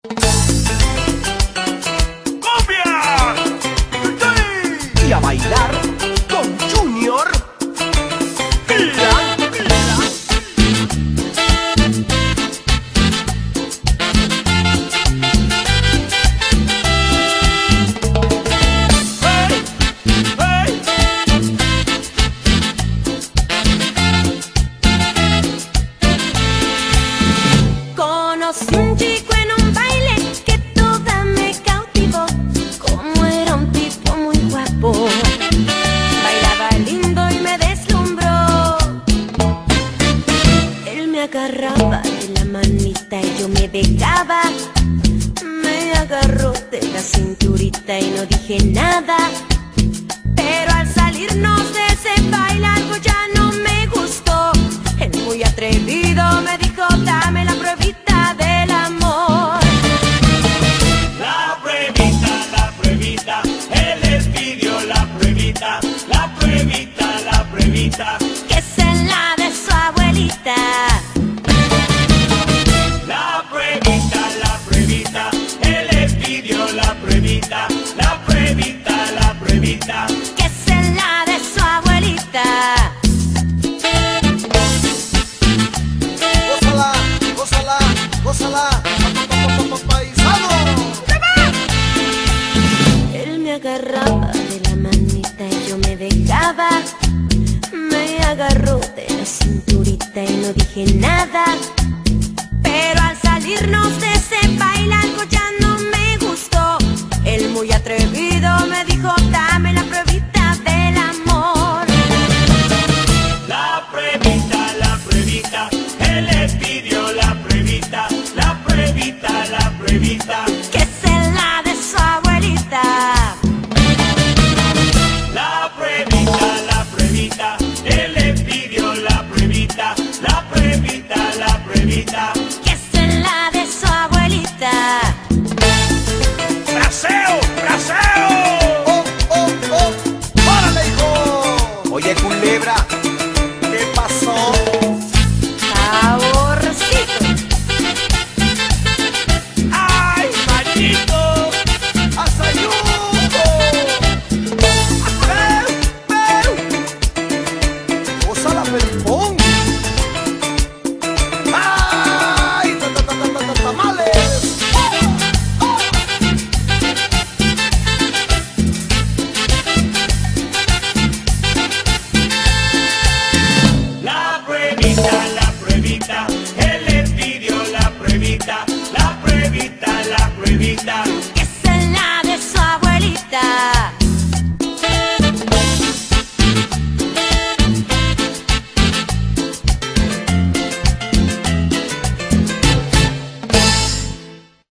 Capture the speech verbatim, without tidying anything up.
¡Cumbia! ¡Sí! Y a bailar con Junior. ¡Mira! Conocí un chico en un baile que toda me cautivó, como era un tipo muy guapo, bailaba lindo y me deslumbró. Él me agarraba de la manita y yo me dejaba, me agarró de la cinturita y no dije nada. Pero al salirnos de ese baile algo ya no me gustó. Él muy atrevido me dijo, dame la pruebita del amor. La pruebita, la pruebita, él les pidió la pruebita, la pruebita, la pruebita, Que es en la de su abuelita. la pruebita, la pruebita, él les pidió la pruebita, la pruebita, la pruebita. Que es en la de su abuelita. Gózala, gózala, gózala, pa, pa, pa, pa, pa, paisano. Él me agarraba de la manita y yo me dejaba, me agarró de la cinturita y no dije nada. Pero al salirnos de ese baile algo ya no me gustó. Él muy atrevido me dijo, dame la pruebita del amor. La pruebita, la pruebita, él les pidió la pruebita, la pruebita, la pruebita.